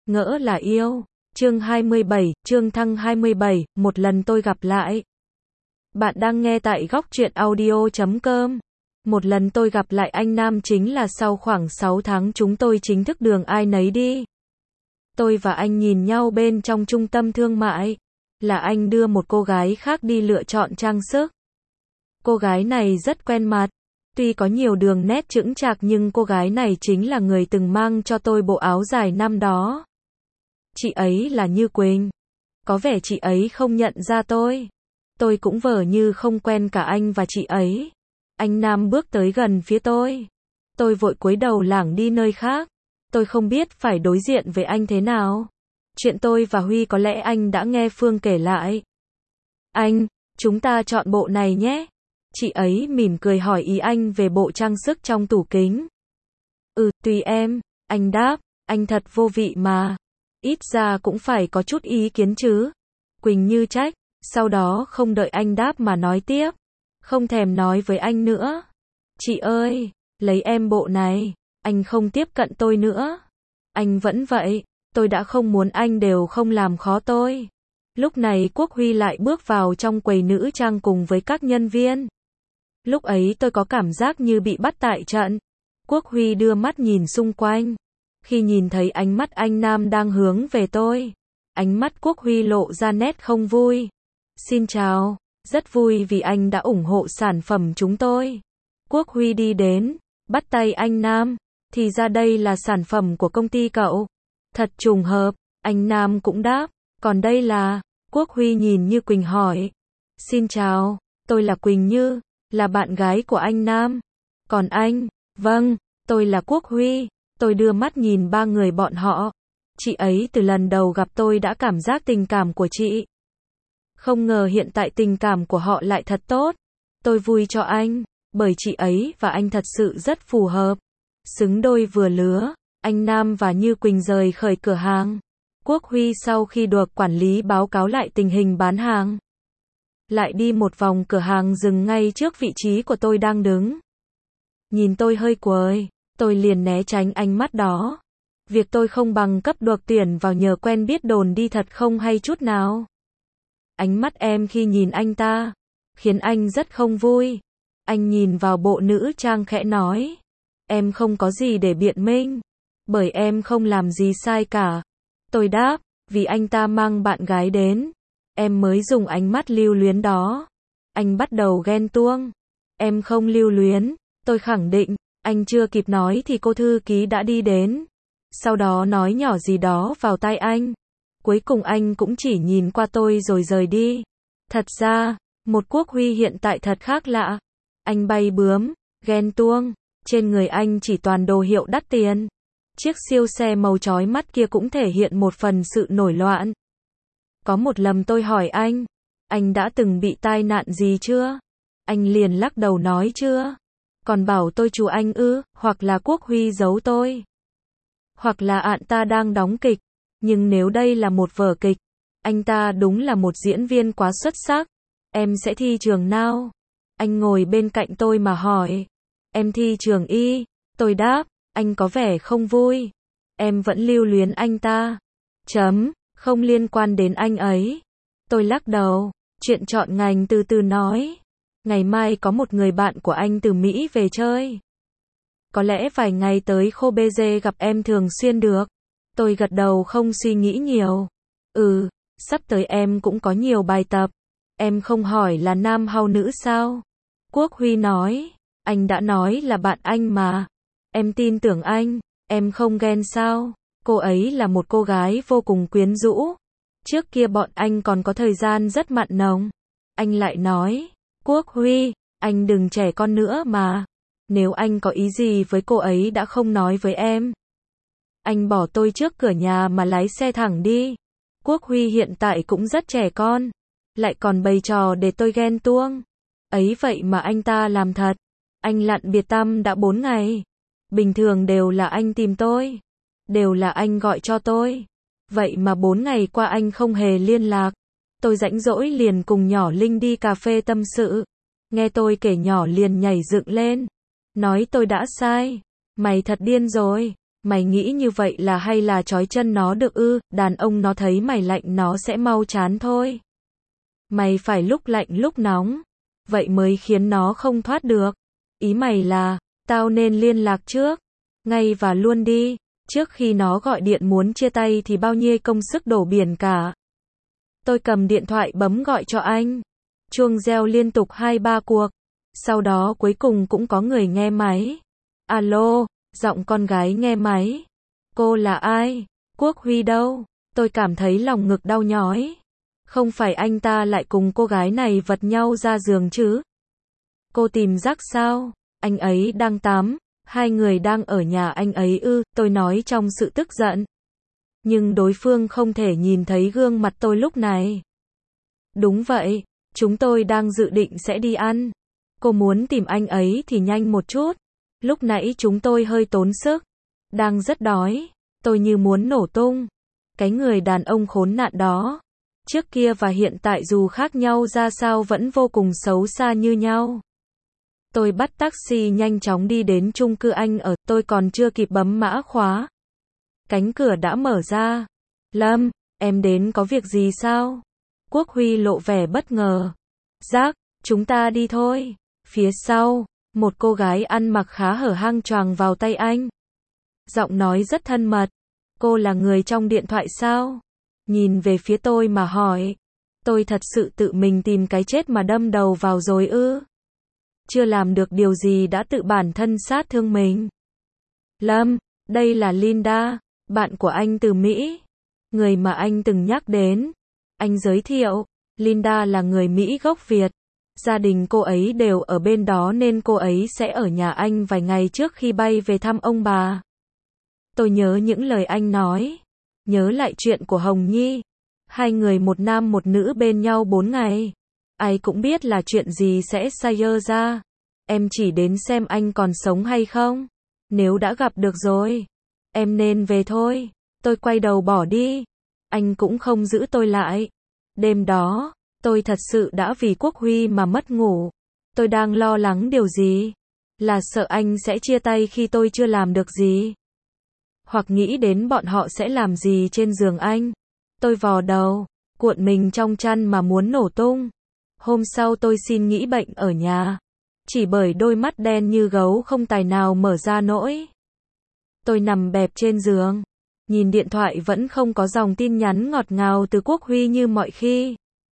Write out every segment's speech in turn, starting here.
Ngỡ là yêu. Chương 27, Trương Thăng 27, một lần tôi gặp lại. Bạn đang nghe tại góc truyện audio.com. Một lần tôi gặp lại anh Nam chính là sau khoảng 6 tháng chúng tôi chính thức đường ai nấy đi. Tôi và anh nhìn nhau bên trong trung tâm thương mại. Là anh đưa một cô gái khác đi lựa chọn trang sức. Cô gái này rất quen mặt. Tuy có nhiều đường nét chững chạc nhưng cô gái này chính là người từng mang cho tôi bộ áo dài năm đó. Chị ấy là Như Quỳnh. Có vẻ chị ấy không nhận ra tôi. Tôi cũng vờ như không quen cả anh và chị ấy. Anh Nam bước tới gần phía tôi. Tôi vội cúi đầu lảng đi nơi khác. Tôi không biết phải đối diện với anh thế nào. Chuyện tôi và Huy có lẽ anh đã nghe Phương kể lại. Anh, chúng ta chọn bộ này nhé. Chị ấy mỉm cười hỏi ý anh về bộ trang sức trong tủ kính. Tùy em, anh đáp, anh thật vô vị mà. Ít ra cũng phải có chút ý kiến chứ. Quỳnh như trách, sau đó không đợi anh đáp mà nói tiếp. Không thèm nói với anh nữa. Chị ơi, lấy em bộ này, anh không tiếp cận tôi nữa. Anh vẫn vậy, tôi đã không muốn anh đều không làm khó tôi. Lúc này Quốc Huy lại bước vào trong quầy nữ trang cùng với các nhân viên. Lúc ấy tôi có cảm giác như bị bắt tại trận. Quốc Huy đưa mắt nhìn xung quanh. Khi nhìn thấy ánh mắt anh Nam đang hướng về tôi, ánh mắt Quốc Huy lộ ra nét không vui. Xin chào, rất vui vì anh đã ủng hộ sản phẩm chúng tôi. Quốc Huy đi đến, bắt tay anh Nam. Thì ra đây là sản phẩm của công ty cậu. Thật trùng hợp, anh Nam cũng đáp. Còn đây là, Quốc Huy nhìn Như Quỳnh hỏi. Xin chào, tôi là Quỳnh Như, là bạn gái của anh Nam. Còn anh? Vâng, tôi là Quốc Huy. Tôi đưa mắt nhìn ba người bọn họ. Chị ấy từ lần đầu gặp tôi đã cảm giác tình cảm của chị. Không ngờ hiện tại tình cảm của họ lại thật tốt. Tôi vui cho anh, bởi chị ấy và anh thật sự rất phù hợp. Xứng đôi vừa lứa, anh Nam và Như Quỳnh rời khỏi cửa hàng. Quốc Huy sau khi được quản lý báo cáo lại tình hình bán hàng, lại đi một vòng cửa hàng dừng ngay trước vị trí của tôi đang đứng. Nhìn tôi hơi quời, tôi liền né tránh ánh mắt đó. Việc tôi không bằng cấp được tuyển vào nhờ quen biết đồn đi thật không hay chút nào. Ánh mắt em khi nhìn anh ta, khiến anh rất không vui. Anh nhìn vào bộ nữ trang khẽ nói. Em không có gì để biện minh, bởi em không làm gì sai cả. Tôi đáp, vì anh ta mang bạn gái đến, em mới dùng ánh mắt lưu luyến đó. Anh bắt đầu ghen tuông. Em không lưu luyến, tôi khẳng định. Anh chưa kịp nói thì cô thư ký đã đi đến. Sau đó nói nhỏ gì đó vào tai anh. Cuối cùng anh cũng chỉ nhìn qua tôi rồi rời đi. Thật ra, một Quốc Huy hiện tại thật khác lạ. Anh bay bướm, ghen tuông. Trên người anh chỉ toàn đồ hiệu đắt tiền. Chiếc siêu xe màu chói mắt kia cũng thể hiện một phần sự nổi loạn. Có một lần tôi hỏi anh đã từng bị tai nạn gì chưa? Anh liền lắc đầu nói chưa. Còn bảo tôi chú anh hoặc là Quốc Huy giấu tôi. Hoặc là ạn ta đang đóng kịch. Nhưng nếu đây là một vở kịch, anh ta đúng là một diễn viên quá xuất sắc. Em sẽ thi trường nào? Anh ngồi bên cạnh tôi mà hỏi. Em thi trường Y. Tôi đáp, anh có vẻ không vui. Em vẫn lưu luyến anh ta. Không liên quan đến anh ấy. Tôi lắc đầu, chuyện chọn ngành từ từ nói. Ngày mai có một người bạn của anh từ Mỹ về chơi. Có lẽ vài ngày tới Kobe gặp em thường xuyên được. Tôi gật đầu không suy nghĩ nhiều. Sắp tới em cũng có nhiều bài tập. Em không hỏi là nam hay nữ sao? Quốc Huy nói, anh đã nói là bạn anh mà. Em tin tưởng anh, em không ghen sao? Cô ấy là một cô gái vô cùng quyến rũ. Trước kia bọn anh còn có thời gian rất mặn nồng. Anh lại nói, Quốc Huy, anh đừng trẻ con nữa mà. Nếu anh có ý gì với cô ấy đã không nói với em. Anh bỏ tôi trước cửa nhà mà lái xe thẳng đi. Quốc Huy hiện tại cũng rất trẻ con. Lại còn bày trò để tôi ghen tuông. Ấy vậy mà anh ta làm thật. Anh lặn biệt tăm đã 4 ngày. Bình thường đều là anh tìm tôi. Đều là anh gọi cho tôi. Vậy mà 4 ngày qua anh không hề liên lạc. Tôi rảnh rỗi liền cùng nhỏ Linh đi cà phê tâm sự. Nghe tôi kể nhỏ liền nhảy dựng lên. Nói tôi đã sai. Mày thật điên rồi. Mày nghĩ như vậy là hay là trói chân nó được ư? Đàn ông nó thấy mày lạnh nó sẽ mau chán thôi. Mày phải lúc lạnh lúc nóng. Vậy mới khiến nó không thoát được. Ý mày là, tao nên liên lạc trước. Ngay và luôn đi. Trước khi nó gọi điện muốn chia tay thì bao nhiêu công sức đổ biển cả. Tôi cầm điện thoại bấm gọi cho anh. Chuông reo liên tục 2-3 cuộc. Sau đó cuối cùng cũng có người nghe máy. Alo, giọng con gái nghe máy. Cô là ai? Quốc Huy đâu? Tôi cảm thấy lòng ngực đau nhói. Không phải anh ta lại cùng cô gái này vật nhau ra giường chứ? Cô tìm Jack sao? Anh ấy đang tắm. Hai người đang ở nhà anh ấy ư? Tôi nói trong sự tức giận. Nhưng đối phương không thể nhìn thấy gương mặt tôi lúc này. Đúng vậy, chúng tôi đang dự định sẽ đi ăn. Cô muốn tìm anh ấy thì nhanh một chút. Lúc nãy chúng tôi hơi tốn sức. Đang rất đói. Tôi như muốn nổ tung. Cái người đàn ông khốn nạn đó. Trước kia và hiện tại dù khác nhau ra sao vẫn vô cùng xấu xa như nhau. Tôi bắt taxi nhanh chóng đi đến chung cư anh ở. Tôi còn chưa kịp bấm mã khóa. Cánh cửa đã mở ra. Lâm, em đến có việc gì sao? Quốc Huy lộ vẻ bất ngờ. Jack, chúng ta đi thôi. Phía sau, một cô gái ăn mặc khá hở hang choàng vào tay anh. Giọng nói rất thân mật. Cô là người trong điện thoại sao? Nhìn về phía tôi mà hỏi. Tôi thật sự tự mình tìm cái chết mà đâm đầu vào rồi ư? Chưa làm được điều gì đã tự bản thân sát thương mình. Lâm, đây là Linda, bạn của anh từ Mỹ. Người mà anh từng nhắc đến. Anh giới thiệu, Linda là người Mỹ gốc Việt. Gia đình cô ấy đều ở bên đó nên cô ấy sẽ ở nhà anh vài ngày trước khi bay về thăm ông bà. Tôi nhớ những lời anh nói. Nhớ lại chuyện của Hồng Nhi. Hai người một nam một nữ bên nhau 4 ngày. Ai cũng biết là chuyện gì sẽ xảy ra. Em chỉ đến xem anh còn sống hay không. Nếu đã gặp được rồi, em nên về thôi. Tôi quay đầu bỏ đi. Anh cũng không giữ tôi lại. Đêm đó, tôi thật sự đã vì Quốc Huy mà mất ngủ. Tôi đang lo lắng điều gì? Là sợ anh sẽ chia tay khi tôi chưa làm được gì. Hoặc nghĩ đến bọn họ sẽ làm gì trên giường anh. Tôi vò đầu, cuộn mình trong chăn mà muốn nổ tung. Hôm sau tôi xin nghỉ bệnh ở nhà. Chỉ bởi đôi mắt đen như gấu không tài nào mở ra nổi. Tôi nằm bẹp trên giường. Nhìn điện thoại vẫn không có dòng tin nhắn ngọt ngào từ Quốc Huy như mọi khi.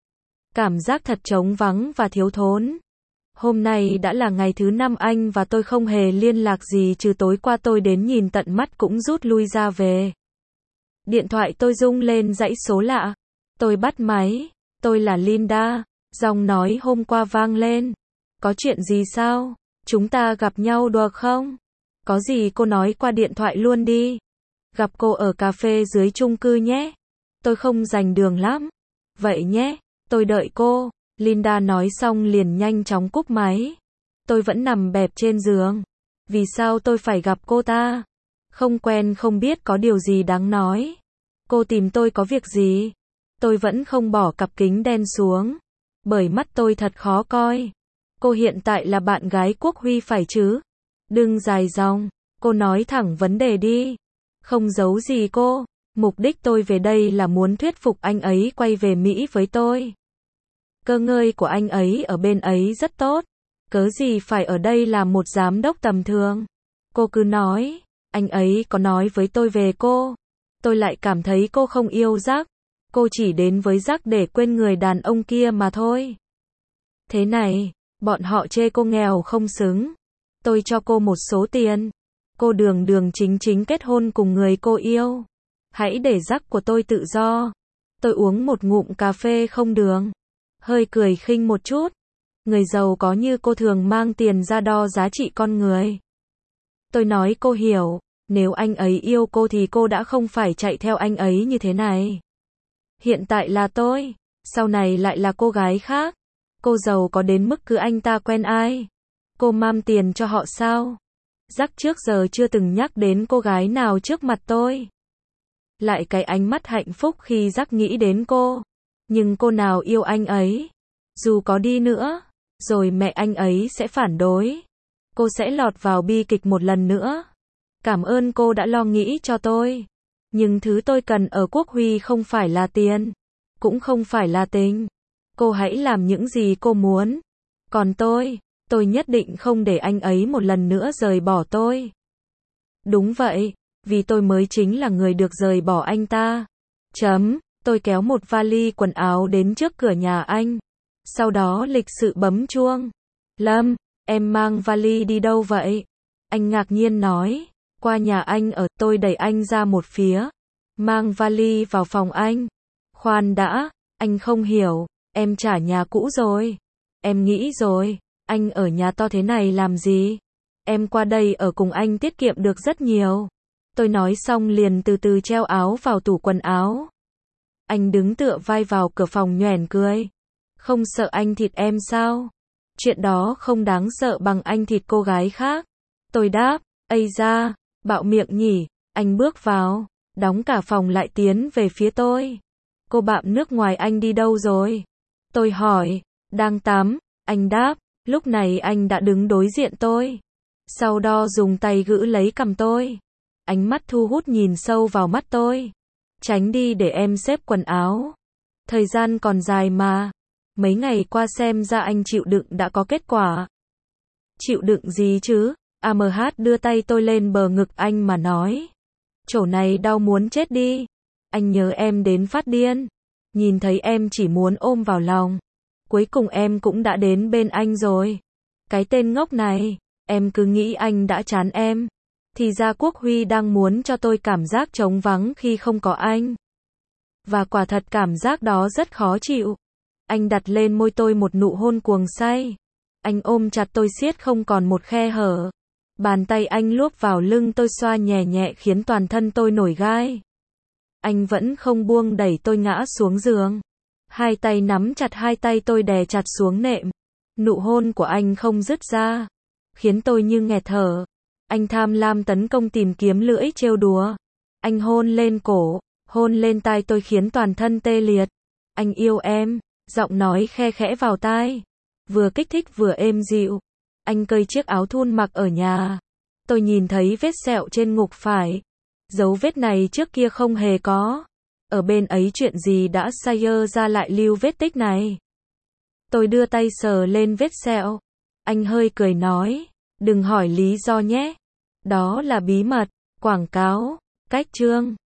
Cảm giác thật trống vắng và thiếu thốn. Hôm nay đã là ngày thứ 5 anh và tôi không hề liên lạc gì trừ tối qua tôi đến nhìn tận mắt cũng rút lui ra về. Điện thoại tôi rung lên dãy số lạ. Tôi bắt máy. Tôi là Linda. Giọng nói hôm qua vang lên. Có chuyện gì sao? Chúng ta gặp nhau được không? Có gì cô nói qua điện thoại luôn đi. Gặp cô ở cà phê dưới chung cư nhé. Tôi không rành đường lắm. Vậy nhé, tôi đợi cô. Linda nói xong liền nhanh chóng cúp máy. Tôi vẫn nằm bẹp trên giường. Vì sao tôi phải gặp cô ta? Không quen không biết có điều gì đáng nói. Cô tìm tôi có việc gì? Tôi vẫn không bỏ cặp kính đen xuống. Bởi mắt tôi thật khó coi. Cô hiện tại là bạn gái Quốc Huy phải chứ? Đừng dài dòng. Cô nói thẳng vấn đề đi. Không giấu gì cô. Mục đích tôi về đây là muốn thuyết phục anh ấy quay về Mỹ với tôi. Cơ ngơi của anh ấy ở bên ấy rất tốt. Cớ gì phải ở đây làm một giám đốc tầm thường. Cô cứ nói. Anh ấy có nói với tôi về cô. Tôi lại cảm thấy cô không yêu Jack. Cô chỉ đến với Jack để quên người đàn ông kia mà thôi. Thế này, bọn họ chê cô nghèo không xứng. Tôi cho cô một số tiền. Cô đường đường chính chính kết hôn cùng người cô yêu. Hãy để Jack của tôi tự do. Tôi uống một ngụm cà phê không đường. Hơi cười khinh một chút. Người giàu có như cô thường mang tiền ra đo giá trị con người. Tôi nói cô hiểu. Nếu anh ấy yêu cô thì cô đã không phải chạy theo anh ấy như thế này. Hiện tại là tôi. Sau này lại là cô gái khác. Cô giàu có đến mức cứ anh ta quen ai. Cô mang tiền cho họ sao? Jack trước giờ chưa từng nhắc đến cô gái nào trước mặt tôi. Lại cái ánh mắt hạnh phúc khi Jack nghĩ đến cô. Nhưng cô nào yêu anh ấy? Dù có đi nữa, rồi mẹ anh ấy sẽ phản đối. Cô sẽ lọt vào bi kịch một lần nữa. Cảm ơn cô đã lo nghĩ cho tôi. Nhưng thứ tôi cần ở Quốc Huy không phải là tiền, cũng không phải là tình. Cô hãy làm những gì cô muốn. Còn tôi nhất định không để anh ấy một lần nữa rời bỏ tôi. Đúng vậy, vì tôi mới chính là người được rời bỏ anh ta. Tôi kéo một vali quần áo đến trước cửa nhà anh. Sau đó lịch sự bấm chuông. Lâm, em mang vali đi đâu vậy? Anh ngạc nhiên nói. Qua nhà anh ở, tôi đẩy anh ra một phía. Mang vali vào phòng anh. Khoan đã, anh không hiểu, em trả nhà cũ rồi. Em nghĩ rồi, anh ở nhà to thế này làm gì? Em qua đây ở cùng anh tiết kiệm được rất nhiều. Tôi nói xong liền từ từ treo áo vào tủ quần áo. Anh đứng tựa vai vào cửa phòng nhoẻn cười. Không sợ anh thịt em sao? Chuyện đó không đáng sợ bằng anh thịt cô gái khác. Tôi đáp, ây da, bạo miệng nhỉ. Anh bước vào, đóng cả phòng lại tiến về phía tôi. Cô bạn nước ngoài anh đi đâu rồi? Tôi hỏi, đang tắm. Anh đáp, lúc này anh đã đứng đối diện tôi. Sau đó dùng tay gỡ lấy cằm tôi. Ánh mắt thu hút nhìn sâu vào mắt tôi. Tránh đi để em xếp quần áo. Thời gian còn dài mà. Mấy ngày qua xem ra anh chịu đựng đã có kết quả. Chịu đựng gì chứ? AMH đưa tay tôi lên bờ ngực anh mà nói. Chỗ này đau muốn chết đi. Anh nhớ em đến phát điên. Nhìn thấy em chỉ muốn ôm vào lòng. Cuối cùng em cũng đã đến bên anh rồi. Cái tên ngốc này, em cứ nghĩ anh đã chán em. Thì ra Quốc Huy đang muốn cho tôi cảm giác trống vắng khi không có anh. Và quả thật cảm giác đó rất khó chịu. Anh đặt lên môi tôi một nụ hôn cuồng say. Anh ôm chặt tôi siết không còn một khe hở. Bàn tay anh luốc vào lưng tôi xoa nhẹ nhẹ khiến toàn thân tôi nổi gai. Anh vẫn không buông đẩy tôi ngã xuống giường. Hai tay nắm chặt hai tay tôi đè chặt xuống nệm. Nụ hôn của anh không dứt ra, khiến tôi như nghẹt thở. Anh tham lam tấn công tìm kiếm lưỡi trêu đùa. Anh hôn lên cổ, hôn lên tai tôi khiến toàn thân tê liệt. Anh yêu em, giọng nói khe khẽ vào tai. Vừa kích thích vừa êm dịu. Anh cởi chiếc áo thun mặc ở nhà. Tôi nhìn thấy vết sẹo trên ngực phải. Dấu vết này trước kia không hề có. Ở bên ấy chuyện gì đã sai ra lại lưu vết tích này. Tôi đưa tay sờ lên vết sẹo. Anh hơi cười nói, đừng hỏi lý do nhé. Đó là bí mật, quảng cáo, cách chương.